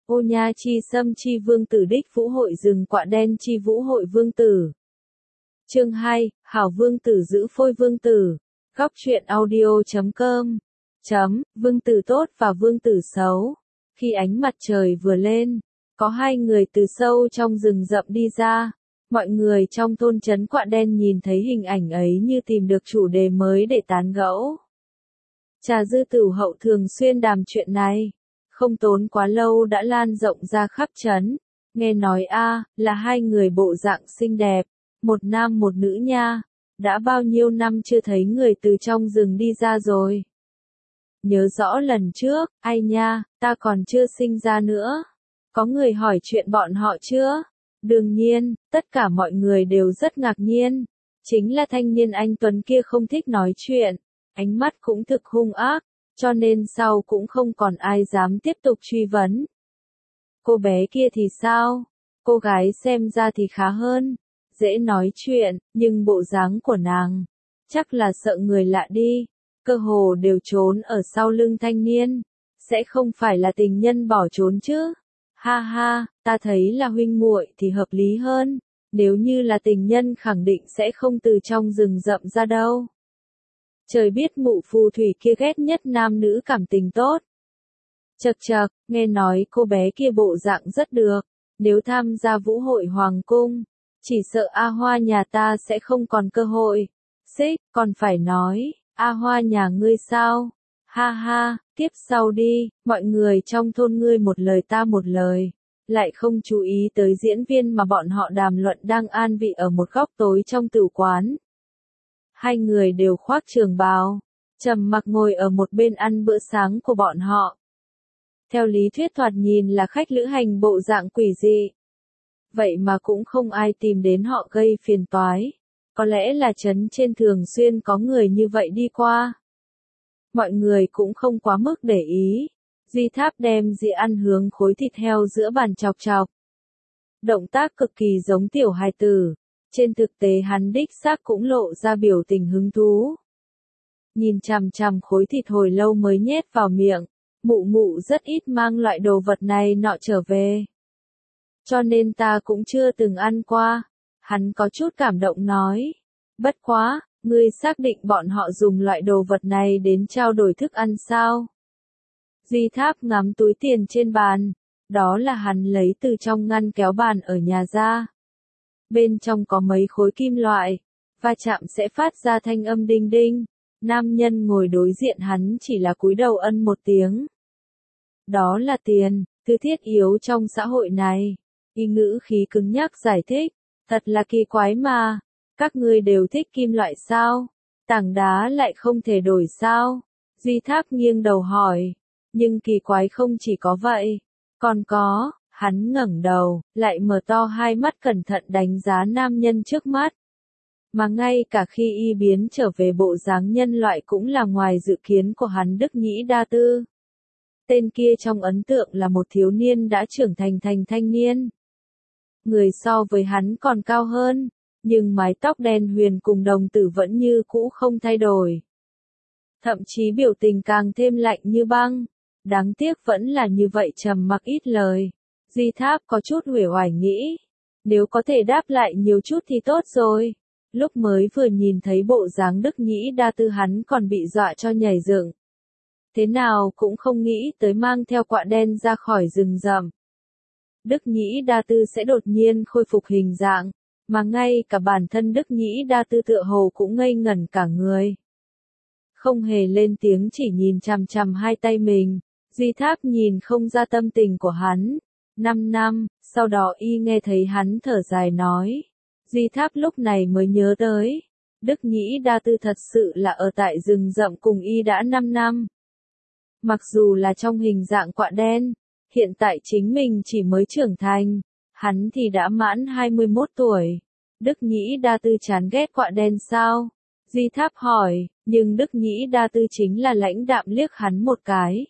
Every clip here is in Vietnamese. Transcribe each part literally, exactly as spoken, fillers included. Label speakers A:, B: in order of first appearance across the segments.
A: Ô nha chi xâm chi vương tử đích vũ hội rừng quạ đen chi vũ hội vương tử. Chương hai, Hảo vương tử giữ phôi vương tử. Góc truyện audio.com. Chấm, vương tử tốt và vương tử xấu. Khi ánh mặt trời vừa lên, có hai người từ sâu trong rừng rậm đi ra. Mọi người trong thôn trấn quạ đen nhìn thấy hình ảnh ấy như tìm được chủ đề mới để tán gẫu. Trà dư tửu hậu thường xuyên đàm chuyện này. Không tốn quá lâu đã lan rộng ra khắp trấn. Nghe nói a là hai người bộ dạng xinh đẹp, một nam một nữ nha. Đã bao nhiêu năm chưa thấy người từ trong rừng đi ra rồi. Nhớ rõ lần trước, ai nha, ta còn chưa sinh ra nữa. Có người hỏi chuyện bọn họ chưa? Đương nhiên, tất cả mọi người đều rất ngạc nhiên. Chính là thanh niên anh Tuấn kia không thích nói chuyện, ánh mắt cũng thực hung ác, cho nên sau cũng không còn ai dám tiếp tục truy vấn. Cô bé kia thì sao? Cô gái xem ra thì khá hơn, dễ nói chuyện, nhưng bộ dáng của nàng, chắc là sợ người lạ đi, cơ hồ đều trốn ở sau lưng thanh niên, sẽ không phải là tình nhân bỏ trốn chứ? Ha ha, ta thấy là huynh muội thì hợp lý hơn, nếu như là tình nhân khẳng định sẽ không từ trong rừng rậm ra đâu. Trời biết mụ phù thủy kia ghét nhất nam nữ cảm tình tốt. Chậc chậc, nghe nói cô bé kia bộ dạng rất được, nếu tham gia vũ hội hoàng cung, chỉ sợ A Hoa nhà ta sẽ không còn cơ hội. Xích, còn phải nói, A Hoa nhà ngươi sao? Ha ha, tiếp sau đi, mọi người trong thôn ngươi một lời ta một lời, lại không chú ý tới diễn viên mà bọn họ đàm luận đang an vị ở một góc tối trong tửu quán. Hai người đều khoác trường bào, trầm mặc ngồi ở một bên ăn bữa sáng của bọn họ. Theo lý thuyết thoạt nhìn là khách lữ hành bộ dạng quỷ dị. Vậy mà cũng không ai tìm đến họ gây phiền toái. Có lẽ là trấn trên thường xuyên có người như vậy đi qua. Mọi người cũng không quá mức để ý. Duy Tháp đem dĩa ăn hướng khối thịt heo giữa bàn chọc chọc. Động tác cực kỳ giống tiểu hài tử. Trên thực tế hắn đích xác cũng lộ ra biểu tình hứng thú. Nhìn chằm chằm khối thịt hồi lâu mới nhét vào miệng, mụ mụ rất ít mang loại đồ vật này nọ trở về. Cho nên ta cũng chưa từng ăn qua. Hắn có chút cảm động nói. Bất quá, ngươi xác định bọn họ dùng loại đồ vật này đến trao đổi thức ăn sao? Duy Tháp ngắm túi tiền trên bàn. Đó là hắn lấy từ trong ngăn kéo bàn ở nhà ra. Bên trong có mấy khối kim loại, va chạm sẽ phát ra thanh âm đinh đinh. Nam nhân ngồi đối diện hắn chỉ là cúi đầu ân một tiếng. Đó là tiền, thứ thiết yếu trong xã hội này. Y ngữ khí cứng nhắc giải thích, thật là kỳ quái mà. Các ngươi đều thích kim loại sao? Tảng đá lại không thể đổi sao? Duy Tháp nghiêng đầu hỏi. Nhưng kỳ quái không chỉ có vậy, còn có. Hắn ngẩng đầu, lại mở to hai mắt cẩn thận đánh giá nam nhân trước mắt. Mà ngay cả khi y biến trở về bộ dáng nhân loại cũng là ngoài dự kiến của hắn Đức Nhĩ Đa Tư. Tên kia trong ấn tượng là một thiếu niên đã trưởng thành thành thanh niên. Người so với hắn còn cao hơn, nhưng mái tóc đen huyền cùng đồng tử vẫn như cũ không thay đổi. Thậm chí biểu tình càng thêm lạnh như băng. Đáng tiếc vẫn là như vậy trầm mặc ít lời. Duy Tháp có chút uể oải nghĩ, nếu có thể đáp lại nhiều chút thì tốt rồi. Lúc mới vừa nhìn thấy bộ dáng Đức Nhĩ Đa Tư hắn còn bị dọa cho nhảy dựng. Thế nào cũng không nghĩ tới mang theo quạ đen ra khỏi rừng rậm. Đức Nhĩ Đa Tư sẽ đột nhiên khôi phục hình dạng, mà ngay cả bản thân Đức Nhĩ Đa Tư tựa hồ cũng ngây ngẩn cả người. Không hề lên tiếng chỉ nhìn chằm chằm hai tay mình, Duy Tháp nhìn không ra tâm tình của hắn. Năm năm, sau đó y nghe thấy hắn thở dài nói. Duy Tháp lúc này mới nhớ tới. Đức Nhĩ Đa Tư thật sự là ở tại rừng rậm cùng y đã năm năm. Mặc dù là trong hình dạng quạ đen, hiện tại chính mình chỉ mới trưởng thành, hắn thì đã mãn hai mươi mốt tuổi. Đức Nhĩ Đa Tư chán ghét quạ đen sao? Duy Tháp hỏi, nhưng Đức Nhĩ Đa Tư chính là lãnh đạm liếc hắn một cái.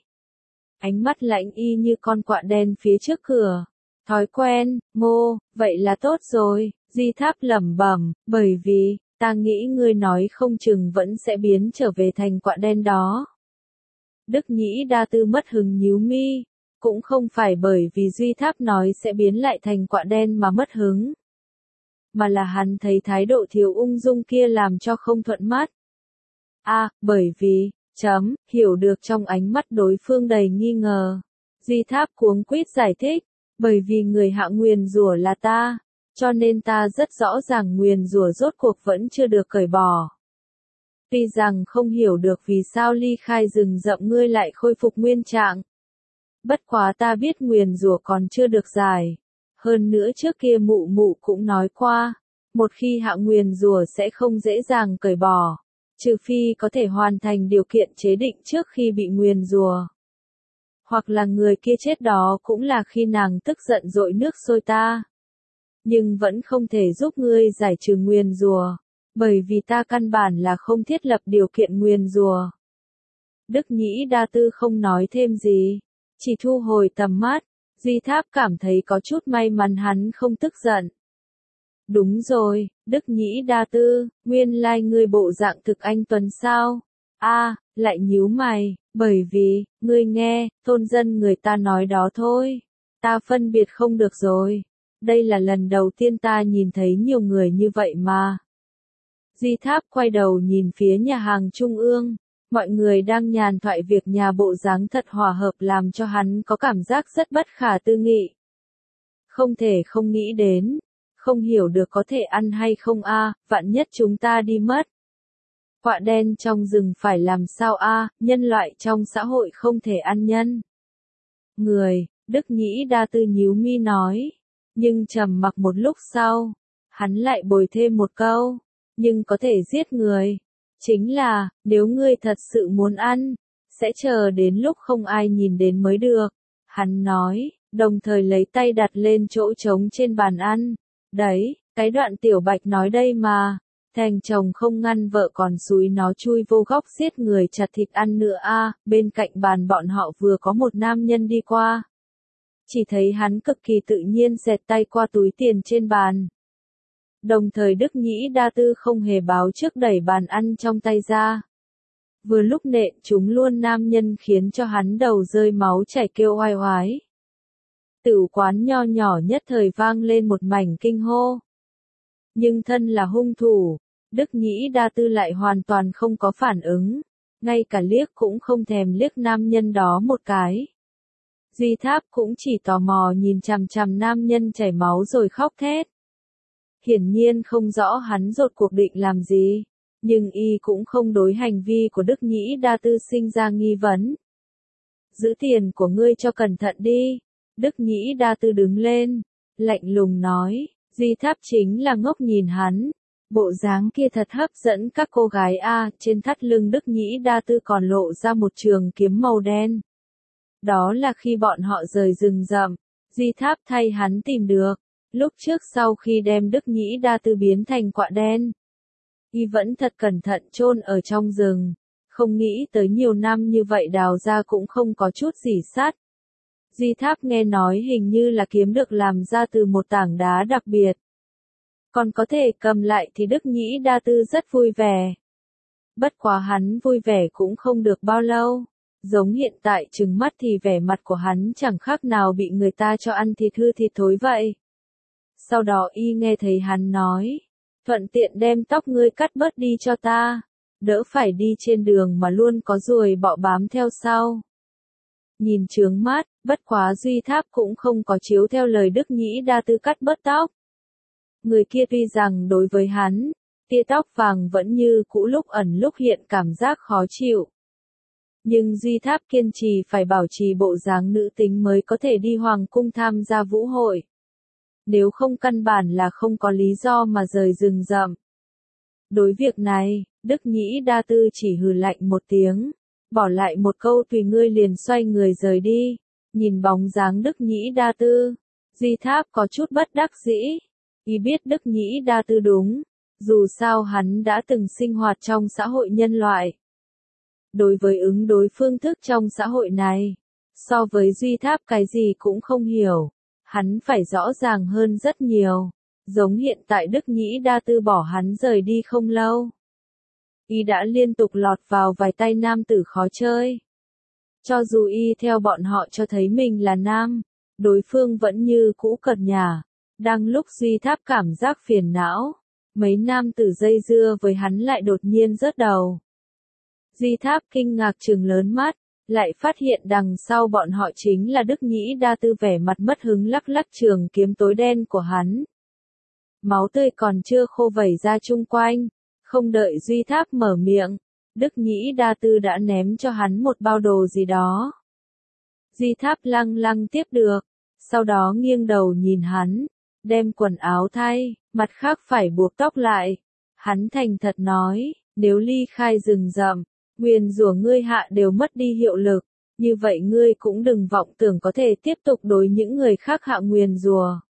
A: Ánh mắt lạnh y như con quạ đen phía trước cửa. Thói quen, ngô, vậy là tốt rồi, Duy Tháp lẩm bẩm, bởi vì, ta nghĩ ngươi nói không chừng vẫn sẽ biến trở về thành quạ đen đó. Đức Nhĩ Đa Tư mất hứng nhíu mi, Cũng không phải bởi vì Duy Tháp nói sẽ biến lại thành quạ đen mà mất hứng. Mà là hắn thấy thái độ thiếu ung dung kia làm cho không thuận mắt. À, bởi vì, chấm, hiểu được trong ánh mắt đối phương đầy nghi ngờ. Duy Tháp cuống quýt giải thích, bởi vì người hạ nguyền rủa là ta, cho nên ta rất rõ ràng nguyền rủa rốt cuộc vẫn chưa được cởi bỏ. Tuy rằng không hiểu được vì sao ly khai rừng rậm ngươi lại khôi phục nguyên trạng. Bất quá ta biết nguyền rủa còn chưa được giải. Hơn nữa trước kia mụ mụ cũng nói qua, một khi hạ nguyền rủa sẽ không dễ dàng cởi bỏ, trừ phi có thể hoàn thành điều kiện chế định trước khi bị nguyền rủa. Hoặc là người kia chết đó cũng là khi nàng tức giận dội nước sôi ta. Nhưng vẫn không thể giúp ngươi giải trừ nguyền rủa, bởi vì ta căn bản là không thiết lập điều kiện nguyền rủa. Đức Nhĩ Đa Tư không nói thêm gì, chỉ thu hồi tầm mắt. Duy Tháp cảm thấy có chút may mắn hắn không tức giận. Đúng rồi, Đức Nhĩ Đa Tư, nguyên lai ngươi bộ dạng thực anh tuấn sao? A, à, lại nhíu mày, bởi vì, ngươi nghe, thôn dân người ta nói đó thôi. Ta phân biệt không được rồi. Đây là lần đầu tiên ta nhìn thấy nhiều người như vậy mà. Duy Tháp quay đầu nhìn phía nhà hàng trung ương. Mọi người đang nhàn thoại việc nhà bộ dáng thật hòa hợp làm cho hắn có cảm giác rất bất khả tư nghị. Không thể không nghĩ đến, không hiểu được có thể ăn hay không a, à, vạn nhất chúng ta đi mất. Quạ đen trong rừng phải làm sao a, à, nhân loại trong xã hội không thể ăn nhân. Người, Đức Nhĩ Đa Tư nhíu mi nói, nhưng trầm mặc một lúc sau, hắn lại bồi thêm một câu, nhưng có thể giết người. Chính là, nếu ngươi thật sự muốn ăn, sẽ chờ đến lúc không ai nhìn đến mới được. Hắn nói, đồng thời lấy tay đặt lên chỗ trống trên bàn ăn. Đấy, cái đoạn Tiểu Bạch nói đây mà. Thành chồng không ngăn vợ còn xúi nó chui vô góc giết người chặt thịt ăn nữa a. À, bên cạnh bàn bọn họ vừa có một nam nhân đi qua. Chỉ thấy hắn cực kỳ tự nhiên xẹt tay qua túi tiền trên bàn. Đồng thời Đức Nhĩ Đa Tư không hề báo trước đẩy bàn ăn trong tay ra. Vừa lúc nện chúng luôn nam nhân khiến cho hắn đầu rơi máu chảy kêu oai oái. Tử quán nho nhỏ nhất thời vang lên một mảnh kinh hô. Nhưng thân là hung thủ, Đức Nhĩ Đa Tư lại hoàn toàn không có phản ứng, ngay cả liếc cũng không thèm liếc nam nhân đó một cái. Duy Tháp cũng chỉ tò mò nhìn chằm chằm nam nhân chảy máu rồi khóc thét. Hiển nhiên không rõ hắn rốt cuộc định làm gì, nhưng y cũng không đối hành vi của Đức Nhĩ Đa Tư sinh ra nghi vấn. Giữ tiền của ngươi cho cẩn thận đi. Đức Nhĩ Đa Tư đứng lên, lạnh lùng nói, Duy Tháp chính là ngốc nhìn hắn. Bộ dáng kia thật hấp dẫn các cô gái a, trên thắt lưng Đức Nhĩ Đa Tư còn lộ ra một trường kiếm màu đen. Đó là khi bọn họ rời rừng rậm, Duy Tháp thay hắn tìm được. Lúc trước sau khi đem Đức Nhĩ Đa Tư biến thành quạ đen, y vẫn thật cẩn thận chôn ở trong rừng, không nghĩ tới nhiều năm như vậy đào ra cũng không có chút gì sắt. Duy Tháp nghe nói hình như là kiếm được làm ra từ một tảng đá đặc biệt. Còn có thể cầm lại thì Đức Nhĩ Đa Tư rất vui vẻ. Bất quá hắn vui vẻ cũng không được bao lâu. Giống hiện tại trừng mắt thì vẻ mặt của hắn chẳng khác nào bị người ta cho ăn thịt hư thịt thối vậy. Sau đó y nghe thấy hắn nói, thuận tiện đem tóc ngươi cắt bớt đi cho ta, đỡ phải đi trên đường mà luôn có ruồi bọ bám theo sau. Nhìn chướng mắt, bất quá Duy Tháp cũng không có chiếu theo lời Đức Nhĩ Đa Tư cắt bớt tóc. Người kia tuy rằng đối với hắn, tia tóc vàng vẫn như cũ lúc ẩn lúc hiện cảm giác khó chịu. Nhưng Duy Tháp kiên trì phải bảo trì bộ dáng nữ tính mới có thể đi hoàng cung tham gia vũ hội. Nếu không căn bản là không có lý do mà rời rừng rậm. Đối việc này, Đức Nhĩ Đa Tư chỉ hừ lạnh một tiếng, bỏ lại một câu tùy ngươi liền xoay người rời đi. Nhìn bóng dáng Đức Nhĩ Đa Tư, Duy Tháp có chút bất đắc dĩ. Y biết Đức Nhĩ Đa Tư đúng, dù sao hắn đã từng sinh hoạt trong xã hội nhân loại. Đối với ứng đối phương thức trong xã hội này, so với Duy Tháp cái gì cũng không hiểu, hắn phải rõ ràng hơn rất nhiều, giống hiện tại Đức Nhĩ Đa Tư bỏ hắn rời đi không lâu. Y đã liên tục lọt vào vài tay nam tử khó chơi. Cho dù y theo bọn họ cho thấy mình là nam, đối phương vẫn như cũ cợt nhả. Đang lúc Duy Tháp cảm giác phiền não, mấy nam tử dây dưa với hắn lại đột nhiên rớt đầu. Duy Tháp kinh ngạc trừng lớn mắt, lại phát hiện đằng sau bọn họ chính là Đức Nhĩ Đa Tư, vẻ mặt mất hứng lắc lắc trường kiếm tối đen của hắn. Máu tươi còn chưa khô vẩy ra chung quanh, không đợi Duy Tháp mở miệng, Đức Nhĩ Đa Tư đã ném cho hắn một bao đồ gì đó. Duy Tháp lăng lăng tiếp được, sau đó nghiêng đầu nhìn hắn, đem quần áo thay, mặt khác phải buộc tóc lại. Hắn thành thật nói, nếu ly khai rừng rậm, nguyền rủa ngươi hạ đều mất đi hiệu lực, như vậy ngươi cũng đừng vọng tưởng có thể tiếp tục đối những người khác hạ nguyền rủa.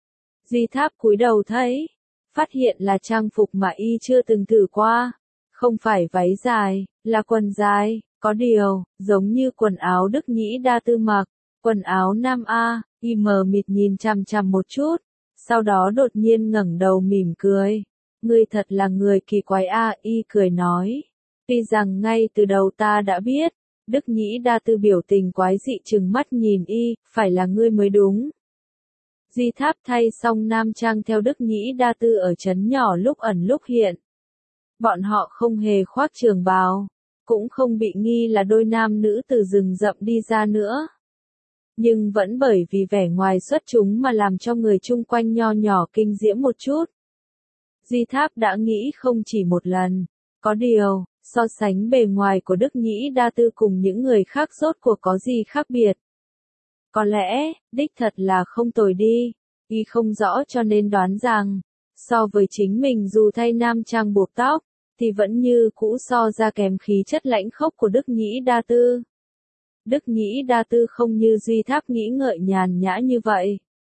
A: Duy Tháp cúi đầu thấy, phát hiện là trang phục mà y chưa từng thử qua, không phải váy dài, là quần dài, có điều, giống như quần áo Đức Nhĩ Đa Tư mặc, quần áo nam A, y mờ mịt nhìn chằm chằm một chút, sau đó đột nhiên ngẩng đầu mỉm cười. Ngươi thật là người kỳ quái A, y cười nói. Tuy rằng ngay từ đầu ta đã biết, Đức Nhĩ Đa Tư biểu tình quái dị trừng mắt nhìn y, phải là ngươi mới đúng. Duy Tháp thay xong nam trang theo Đức Nhĩ Đa Tư ở trấn nhỏ lúc ẩn lúc hiện. Bọn họ không hề khoác trường bào, cũng không bị nghi là đôi nam nữ từ rừng rậm đi ra nữa. Nhưng vẫn bởi vì vẻ ngoài xuất chúng mà làm cho người chung quanh nho nhỏ kinh diễm một chút. Duy Tháp đã nghĩ không chỉ một lần, có điều, so sánh bề ngoài của Đức Nhĩ Đa Tư cùng những người khác rốt cuộc có gì khác biệt. Có lẽ, đích thật là không tồi đi, y không rõ cho nên đoán rằng, so với chính mình dù thay nam trang buộc tóc, thì vẫn như cũ so ra kém khí chất lãnh khốc của Đức Nhĩ Đa Tư. Đức Nhĩ Đa Tư không như Duy Tháp nghĩ ngợi nhàn nhã như vậy.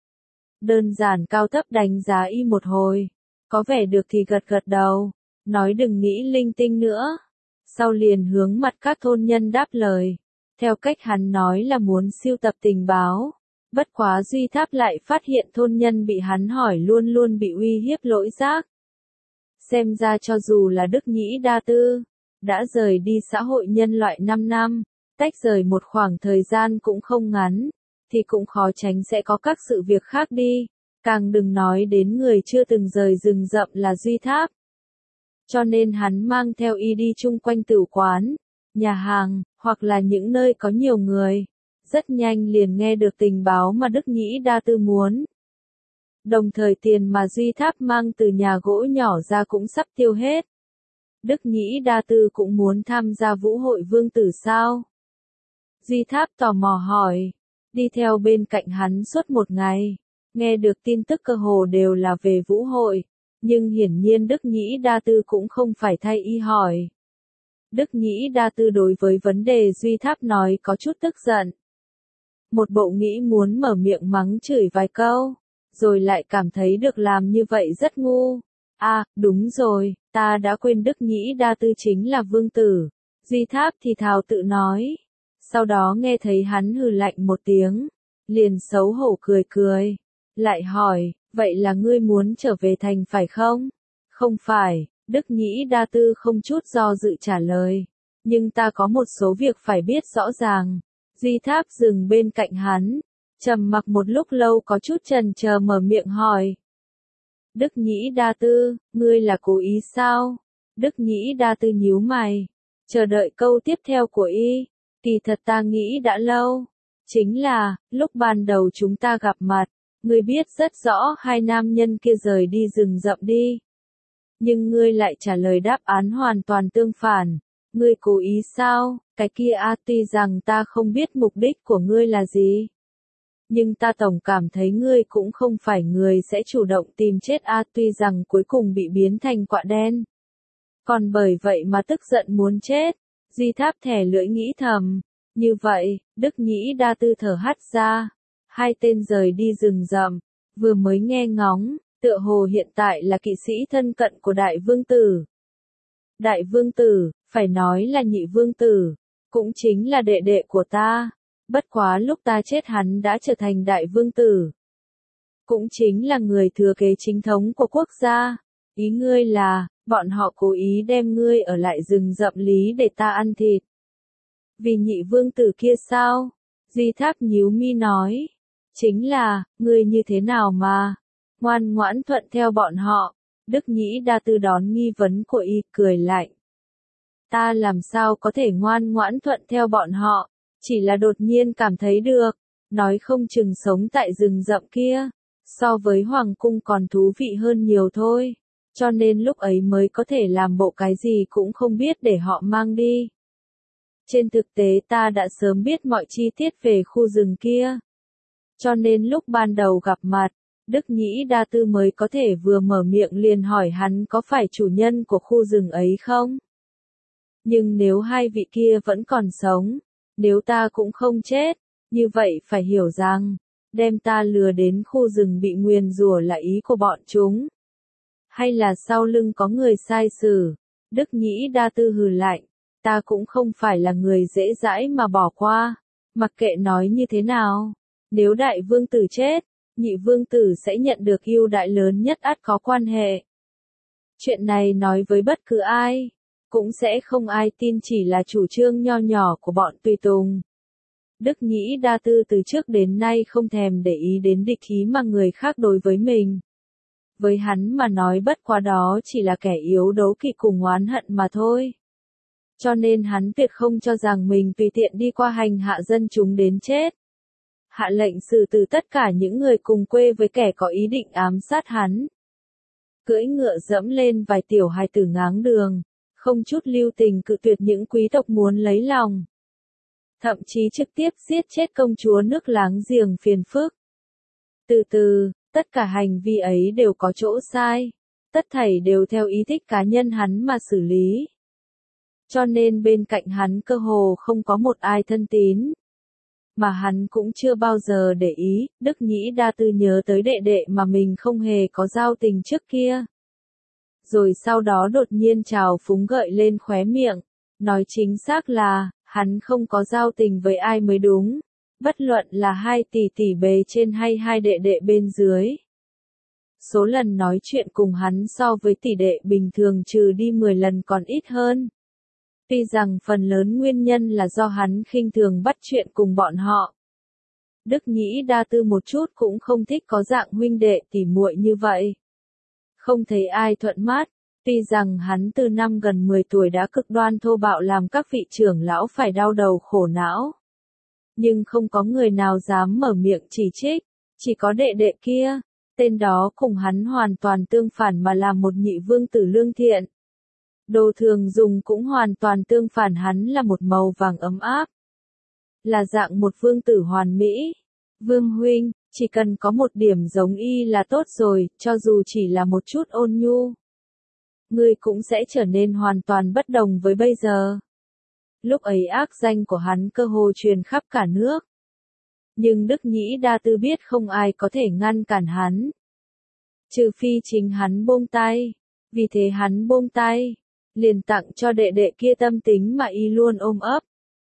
A: Đơn giản cao thấp đánh giá y một hồi, có vẻ được thì gật gật đầu, nói đừng nghĩ linh tinh nữa. Sau liền hướng mặt các thôn nhân đáp lời, theo cách hắn nói là muốn sưu tập tình báo. Bất quá Duy Tháp lại phát hiện thôn nhân bị hắn hỏi luôn luôn bị uy hiếp lỗi giác. Xem ra cho dù là Đức Nhĩ Đa Tư, đã rời đi xã hội nhân loại năm năm, tách rời một khoảng thời gian cũng không ngắn, thì cũng khó tránh sẽ có các sự việc khác đi, càng đừng nói đến người chưa từng rời rừng rậm là Duy Tháp. Cho nên hắn mang theo y đi chung quanh tử quán, nhà hàng, hoặc là những nơi có nhiều người. Rất nhanh liền nghe được tình báo mà Đức Nhĩ Đa Tư muốn. Đồng thời tiền mà Duy Tháp mang từ nhà gỗ nhỏ ra cũng sắp tiêu hết. Đức Nhĩ Đa Tư cũng muốn tham gia vũ hội vương tử sao? Duy Tháp tò mò hỏi, đi theo bên cạnh hắn suốt một ngày, nghe được tin tức cơ hồ đều là về vũ hội, nhưng hiển nhiên Đức Nhĩ Đa Tư cũng không phải thay y hỏi. Đức Nhĩ Đa Tư đối với vấn đề Duy Tháp nói có chút tức giận. Một bộ nghĩ muốn mở miệng mắng chửi vài câu, rồi lại cảm thấy được làm như vậy rất ngu. À, đúng rồi, ta đã quên Đức Nhĩ Đa Tư chính là vương tử. Duy Tháp thì thào tự nói. Sau đó nghe thấy hắn hừ lạnh một tiếng, liền xấu hổ cười cười. Lại hỏi, vậy là ngươi muốn trở về thành phải không? Không phải, Đức Nhĩ Đa Tư không chút do dự trả lời. Nhưng ta có một số việc phải biết rõ ràng. Duy Tháp dừng bên cạnh hắn, trầm mặc một lúc lâu có chút chần chờ mở miệng hỏi. Đức Nhĩ Đa Tư, ngươi là cố ý sao? Đức Nhĩ Đa Tư nhíu mày, chờ đợi câu tiếp theo của y. Kỳ thật ta nghĩ đã lâu. Chính là, lúc ban đầu chúng ta gặp mặt, ngươi biết rất rõ hai nam nhân kia rời đi rừng rậm đi. Nhưng ngươi lại trả lời đáp án hoàn toàn tương phản. Ngươi cố ý sao? Cái kia a tuy rằng ta không biết mục đích của ngươi là gì. Nhưng ta tổng cảm thấy ngươi cũng không phải người sẽ chủ động tìm chết a tuy rằng cuối cùng bị biến thành quạ đen. Còn bởi vậy mà tức giận muốn chết. Duy Tháp thẻ lưỡi nghĩ thầm. Như vậy, Đức Nhĩ Đa Tư thở hắt ra. Hai tên rời đi rừng rậm, vừa mới nghe ngóng, tựa hồ hiện tại là kỵ sĩ thân cận của đại vương tử. Đại vương tử, phải nói là nhị vương tử, cũng chính là đệ đệ của ta. Bất quá lúc ta chết hắn đã trở thành đại vương tử. Cũng chính là người thừa kế chính thống của quốc gia. Ý ngươi là, bọn họ cố ý đem ngươi ở lại rừng rậm lý để ta ăn thịt. Vì nhị vương tử kia sao? Duy Tháp nhíu mi nói. Chính là, ngươi như thế nào mà? Ngoan ngoãn thuận theo bọn họ. Đức Nhĩ Đa Tư đón nghi vấn của y, cười lạnh. Ta làm sao có thể ngoan ngoãn thuận theo bọn họ, chỉ là đột nhiên cảm thấy được, nói không chừng sống tại rừng rậm kia, so với hoàng cung còn thú vị hơn nhiều thôi, cho nên lúc ấy mới có thể làm bộ cái gì cũng không biết để họ mang đi. Trên thực tế ta đã sớm biết mọi chi tiết về khu rừng kia, cho nên lúc ban đầu gặp mặt, Đức Nhĩ Đa Tư mới có thể vừa mở miệng liền hỏi hắn có phải chủ nhân của khu rừng ấy không? Nhưng nếu hai vị kia vẫn còn sống, nếu ta cũng không chết, như vậy phải hiểu rằng, đem ta lừa đến khu rừng bị nguyền rủa là ý của bọn chúng. Hay là sau lưng có người sai xử? Đức Nhĩ Đa Tư hừ lạnh, ta cũng không phải là người dễ dãi mà bỏ qua, mặc kệ nói như thế nào. Nếu đại vương tử chết, nhị vương tử sẽ nhận được ưu đãi lớn nhất ắt có quan hệ. Chuyện này nói với bất cứ ai, cũng sẽ không ai tin chỉ là chủ trương nho nhỏ của bọn tùy tùng. Đức Nhĩ Đa Tư từ trước đến nay không thèm để ý đến địch ý mà người khác đối với mình. Với hắn mà nói bất quá đó chỉ là kẻ yếu đố kỵ cùng oán hận mà thôi. Cho nên hắn tuyệt không cho rằng mình tùy tiện đi qua hành hạ dân chúng đến chết. Hạ lệnh xử tử tất cả những người cùng quê với kẻ có ý định ám sát hắn. Cưỡi ngựa dẫm lên vài tiểu hài tử ngáng đường, không chút lưu tình cự tuyệt những quý tộc muốn lấy lòng. Thậm chí trực tiếp giết chết công chúa nước láng giềng phiền phức. Từ từ, tất cả hành vi ấy đều có chỗ sai, tất thảy đều theo ý thích cá nhân hắn mà xử lý. Cho nên bên cạnh hắn cơ hồ không có một ai thân tín. Mà hắn cũng chưa bao giờ để ý, Đức Nhĩ Đa Tư nhớ tới đệ đệ mà mình không hề có giao tình trước kia. Rồi sau đó đột nhiên trào phúng gợi lên khóe miệng, nói chính xác là, hắn không có giao tình với ai mới đúng, bất luận là hai tỷ tỷ bề trên hay hai đệ đệ bên dưới. Số lần nói chuyện cùng hắn so với tỷ đệ bình thường trừ đi mười lần còn ít hơn. Tuy rằng phần lớn nguyên nhân là do hắn khinh thường bắt chuyện cùng bọn họ. Đức Nhĩ Đa Tư một chút cũng không thích có dạng huynh đệ tỉ muội như vậy. Không thấy ai thuận mắt, tuy rằng hắn từ năm gần mười tuổi đã cực đoan thô bạo làm các vị trưởng lão phải đau đầu khổ não. Nhưng không có người nào dám mở miệng chỉ trích, chỉ có đệ đệ kia, tên đó cùng hắn hoàn toàn tương phản mà là một nhị vương tử lương thiện. Đồ thường dùng cũng hoàn toàn tương phản, hắn là một màu vàng ấm áp. Là dạng một vương tử hoàn mỹ. Vương huynh, chỉ cần có một điểm giống y là tốt rồi, cho dù chỉ là một chút ôn nhu. Ngươi cũng sẽ trở nên hoàn toàn bất đồng với bây giờ. Lúc ấy ác danh của hắn cơ hồ truyền khắp cả nước. Nhưng Đức Nhĩ Đa Tư biết không ai có thể ngăn cản hắn. Trừ phi chính hắn buông tay. Vì thế hắn buông tay, liền tặng cho đệ đệ kia tâm tính mà y luôn ôm ấp.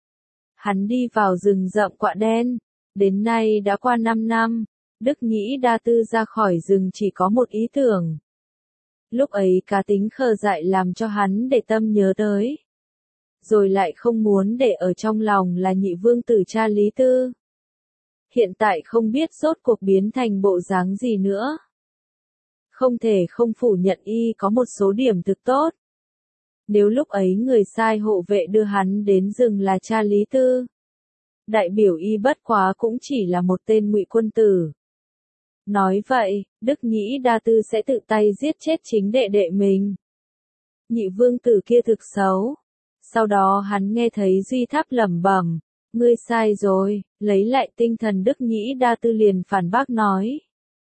A: Hắn đi vào rừng rậm Quạ Đen, đến nay đã qua năm năm, Đức Nhĩ Đa Tư ra khỏi rừng chỉ có một ý tưởng. Lúc ấy cá tính khờ dại làm cho hắn để tâm nhớ tới. Rồi lại không muốn để ở trong lòng là nhị vương tử cha Lý Tư. Hiện tại không biết rốt cuộc biến thành bộ dáng gì nữa. Không thể không phủ nhận y có một số điểm thực tốt. Nếu lúc ấy người sai hộ vệ đưa hắn đến rừng là cha Lý Tư, đại biểu y bất quá cũng chỉ là một tên ngụy quân tử. Nói vậy, Đức Nhĩ Đa Tư sẽ tự tay giết chết chính đệ đệ mình. Nhị vương tử kia thực xấu. Sau đó hắn nghe thấy Duy Tháp lẩm bẩm, ngươi sai rồi, lấy lại tinh thần Đức Nhĩ Đa Tư liền phản bác nói.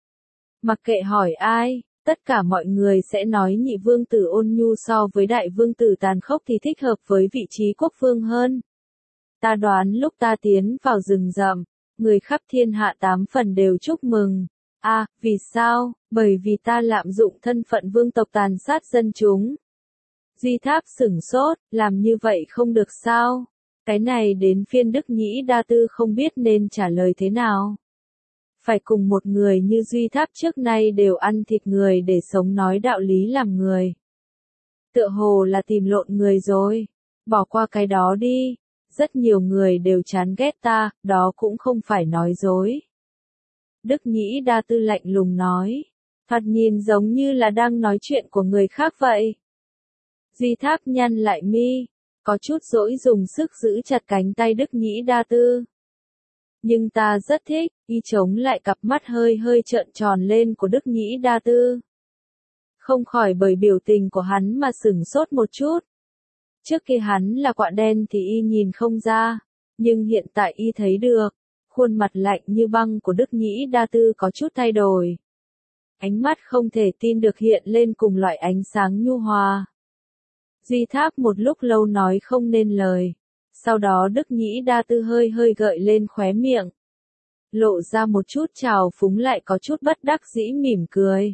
A: Mặc kệ hỏi ai, tất cả mọi người sẽ nói nhị vương tử ôn nhu so với đại vương tử tàn khốc thì thích hợp với vị trí quốc vương hơn. Ta đoán lúc ta tiến vào rừng rậm, người khắp thiên hạ tám phần đều chúc mừng. À, vì sao? Bởi vì ta lạm dụng thân phận vương tộc tàn sát dân chúng. Duy Tháp sửng sốt, làm như vậy không được sao? Cái này đến phiên Đức Nhĩ Đa Tư không biết nên trả lời thế nào. Phải cùng một người như Duy Tháp trước nay đều ăn thịt người để sống nói đạo lý làm người. Tựa hồ là tìm lộn người rồi. Bỏ qua cái đó đi. Rất nhiều người đều chán ghét ta, đó cũng không phải nói dối. Đức Nhĩ Đa Tư lạnh lùng nói. Thoạt nhìn giống như là đang nói chuyện của người khác vậy. Duy Tháp nhăn lại mi, có chút dỗi dùng sức giữ chặt cánh tay Đức Nhĩ Đa Tư. Nhưng ta rất thích, y chống lại cặp mắt hơi hơi trợn tròn lên của Đức Nhĩ Đa Tư. Không khỏi bởi biểu tình của hắn mà sửng sốt một chút. Trước kia hắn là quạ đen thì y nhìn không ra, nhưng hiện tại y thấy được, khuôn mặt lạnh như băng của Đức Nhĩ Đa Tư có chút thay đổi. Ánh mắt không thể tin được hiện lên cùng loại ánh sáng nhu hòa. Duy Tháp một lúc lâu nói không nên lời, sau đó Đức Nhĩ Đa Tư hơi hơi gợi lên khóe miệng. Lộ ra một chút trào phúng lại có chút bất đắc dĩ mỉm cười.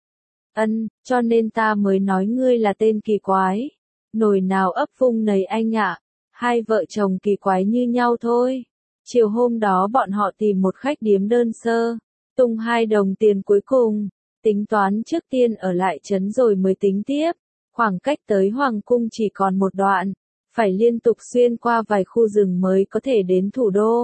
A: Ân, cho nên ta mới nói ngươi là tên kỳ quái. Nồi nào ấp vung nấy anh ạ, hai vợ chồng kỳ quái như nhau thôi. Chiều hôm đó bọn họ tìm một khách điếm đơn sơ, tung hai đồng tiền cuối cùng, tính toán trước tiên ở lại trấn rồi mới tính tiếp. Khoảng cách tới Hoàng cung chỉ còn một đoạn, phải liên tục xuyên qua vài khu rừng mới có thể đến thủ đô.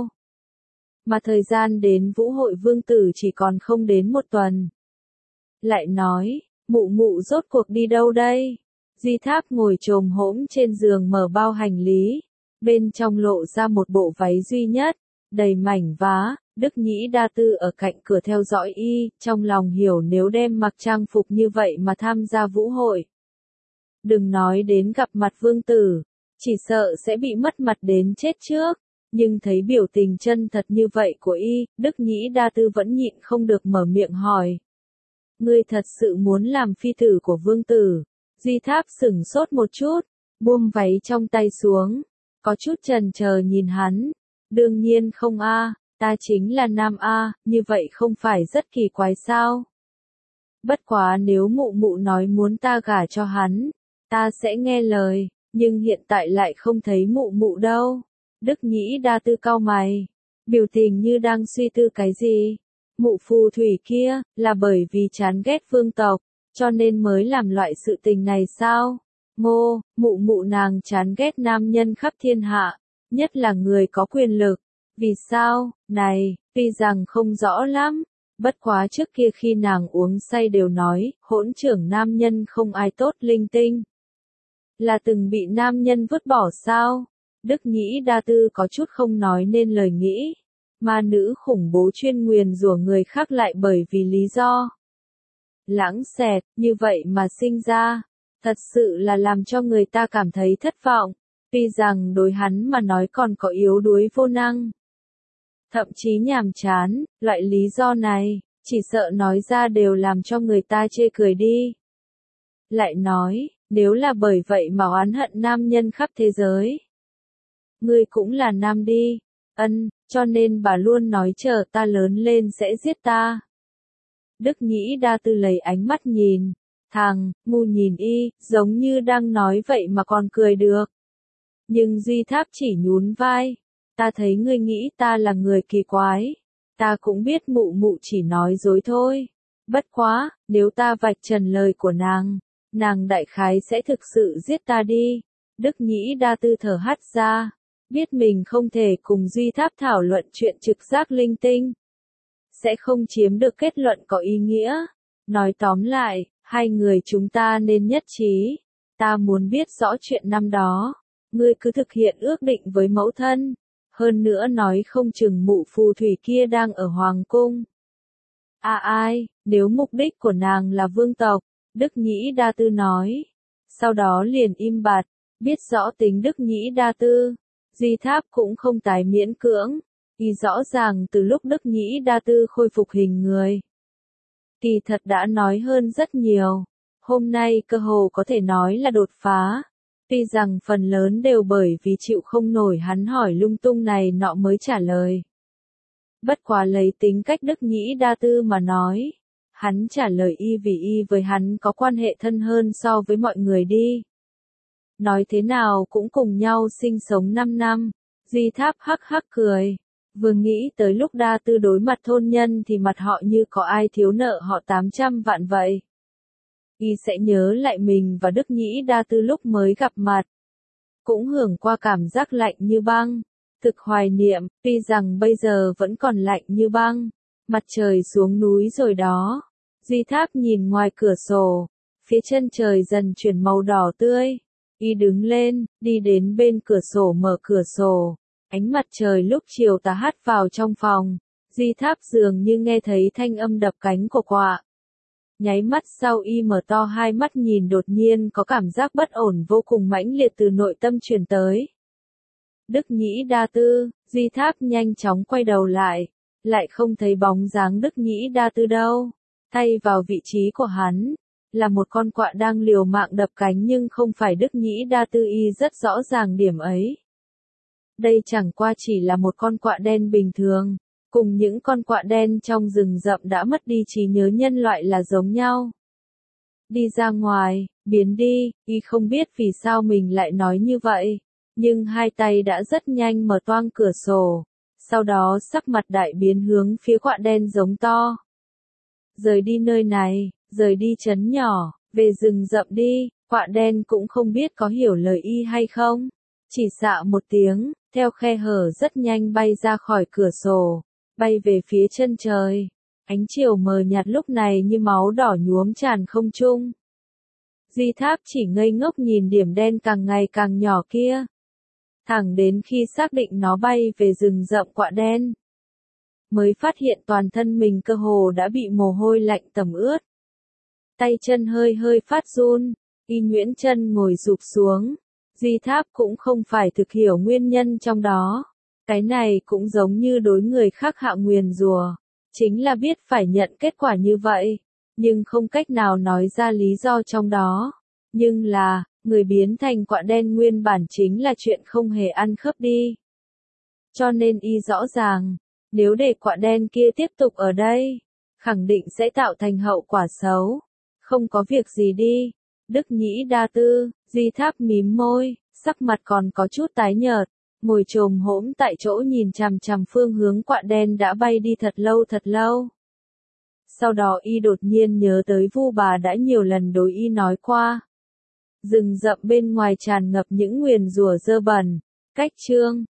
A: Mà thời gian đến Vũ Hội Vương Tử chỉ còn không đến một tuần. Lại nói, mụ mụ rốt cuộc đi đâu đây? Duy Tháp ngồi chồm hổm trên giường mở bao hành lý, bên trong lộ ra một bộ váy duy nhất, đầy mảnh vá. Đức Nhĩ Đa Tư ở cạnh cửa theo dõi y, trong lòng hiểu nếu đem mặc trang phục như vậy mà tham gia vũ hội. Đừng nói đến gặp mặt vương tử, chỉ sợ sẽ bị mất mặt đến chết trước, nhưng thấy biểu tình chân thật như vậy của y, Đức Nhĩ Đa Tư vẫn nhịn không được mở miệng hỏi. Ngươi thật sự muốn làm phi tử của vương tử? Duy Tháp sửng sốt một chút, buông váy trong tay xuống, có chút chần chờ nhìn hắn. Đương nhiên không a, ta chính là nam a, như vậy không phải rất kỳ quái sao? Bất quá nếu mụ mụ nói muốn ta gả cho hắn, ta sẽ nghe lời, nhưng hiện tại lại không thấy mụ mụ đâu. Đức Nhĩ Đa Tư cau mày, biểu tình như đang suy tư cái gì. Mụ phù thủy kia, là bởi vì chán ghét vương tộc, cho nên mới làm loại sự tình này sao? Ngô, mụ mụ nàng chán ghét nam nhân khắp thiên hạ, nhất là người có quyền lực. Vì sao? Này, tuy rằng không rõ lắm, bất quá trước kia khi nàng uống say đều nói, hỗn trưởng nam nhân không ai tốt linh tinh. Là từng bị nam nhân vứt bỏ sao? Đức Nhĩ Đa Tư có chút không nói nên lời nghĩ. Ma nữ khủng bố chuyên nguyền rủa người khác lại bởi vì lý do lãng xẹt, như vậy mà sinh ra, thật sự là làm cho người ta cảm thấy thất vọng, tuy rằng đối hắn mà nói còn có yếu đuối vô năng. Thậm chí nhàm chán, loại lý do này, chỉ sợ nói ra đều làm cho người ta chê cười đi. Lại nói, nếu là bởi vậy mà oán hận nam nhân khắp thế giới. Ngươi cũng là nam đi, ân, cho nên bà luôn nói chờ ta lớn lên sẽ giết ta. Đức Nhĩ Đa Tư lấy ánh mắt nhìn, thằng, ngu nhìn y, giống như đang nói vậy mà còn cười được. Nhưng Duy Tháp chỉ nhún vai, ta thấy ngươi nghĩ ta là người kỳ quái, ta cũng biết mụ mụ chỉ nói dối thôi. Bất quá, nếu ta vạch trần lời của nàng, nàng đại khái sẽ thực sự giết ta đi. Đức Nhĩ Đa Tư thở hắt ra, biết mình không thể cùng Duy Tháp thảo luận chuyện trực giác linh tinh, sẽ không chiếm được kết luận có ý nghĩa. Nói tóm lại, hai người chúng ta nên nhất trí. Ta muốn biết rõ chuyện năm đó, ngươi cứ thực hiện ước định với mẫu thân. Hơn nữa nói không chừng mụ phù thủy kia đang ở hoàng cung. À ai, nếu mục đích của nàng là vương tộc, Đức Nhĩ Đa Tư nói. Sau đó liền im bặt, biết rõ tính Đức Nhĩ Đa Tư. Duy Tháp cũng không tái miễn cưỡng, y rõ ràng từ lúc Đức Nhĩ Đa Tư khôi phục hình người. Kỳ thật đã nói hơn rất nhiều, hôm nay cơ hồ có thể nói là đột phá, tuy rằng phần lớn đều bởi vì chịu không nổi hắn hỏi lung tung này nọ mới trả lời. Bất quá lấy tính cách Đức Nhĩ Đa Tư mà nói, hắn trả lời y vì y với hắn có quan hệ thân hơn so với mọi người đi. Nói thế nào cũng cùng nhau sinh sống năm năm, Duy Tháp hắc hắc cười, vừa nghĩ tới lúc Đa Tư đối mặt thôn nhân thì mặt họ như có ai thiếu nợ họ tám trăm vạn vậy. Y sẽ nhớ lại mình và Đức Nhĩ Đa Tư lúc mới gặp mặt. cũng hưởng qua cảm giác lạnh như băng. Thực hoài niệm, tuy rằng bây giờ vẫn còn lạnh như băng. Mặt trời xuống núi rồi đó. Duy Tháp nhìn ngoài cửa sổ, phía chân trời dần chuyển màu đỏ tươi. Y đứng lên, đi đến bên cửa sổ mở cửa sổ. Ánh mặt trời lúc chiều tà hắt vào trong phòng. Duy Tháp dường như nghe thấy thanh âm đập cánh của quạ. Nháy mắt sau y mở to hai mắt nhìn, đột nhiên có cảm giác bất ổn vô cùng mãnh liệt từ nội tâm truyền tới. Đức Nhĩ Đa Tư, Duy Tháp nhanh chóng quay đầu lại, lại không thấy bóng dáng Đức Nhĩ Đa Tư đâu. Thay vào vị trí của hắn, là một con quạ đang liều mạng đập cánh, nhưng không phải Đức Nhĩ Đa Tư, y rất rõ ràng điểm ấy. Đây chẳng qua chỉ là một con quạ đen bình thường, cùng những con quạ đen trong rừng rậm đã mất đi trí nhớ nhân loại là giống nhau. Đi ra ngoài, biến đi, y không biết vì sao mình lại nói như vậy, nhưng hai tay đã rất nhanh mở toang cửa sổ, sau đó sắc mặt đại biến hướng phía quạ đen giống to. Rời đi nơi này, rời đi trấn nhỏ, về rừng rậm đi. Quạ đen cũng không biết có hiểu lời y hay không, chỉ xạ một tiếng, theo khe hở rất nhanh bay ra khỏi cửa sổ, bay về phía chân trời. Ánh chiều mờ nhạt lúc này như máu đỏ nhuốm tràn không trung. Duy Tháp chỉ ngây ngốc nhìn điểm đen càng ngày càng nhỏ kia, thẳng đến khi xác định nó bay về rừng rậm quạ đen, mới phát hiện toàn thân mình cơ hồ đã bị mồ hôi lạnh tẩm ướt. Tay chân hơi hơi phát run, y nhuyễn chân ngồi rụp xuống. Duy Tháp cũng không phải thực hiểu nguyên nhân trong đó. Cái này cũng giống như đối người khác hạ nguyền rùa, chính là biết phải nhận kết quả như vậy, nhưng không cách nào nói ra lý do trong đó. Nhưng là, người biến thành quạ đen nguyên bản chính là chuyện không hề ăn khớp đi. Cho nên y rõ ràng, nếu để quạ đen kia tiếp tục ở đây, khẳng định sẽ tạo thành hậu quả xấu. Không có việc gì đi. Đức Nhĩ Đa Tư, Duy Tháp mím môi, sắc mặt còn có chút tái nhợt, ngồi chồm hổm tại chỗ nhìn chằm chằm phương hướng quạ đen đã bay đi thật lâu thật lâu. Sau đó y đột nhiên nhớ tới Vu Bà đã nhiều lần đối y nói qua. Rừng rậm bên ngoài tràn ngập những nguyền rủa dơ bẩn. Cách chương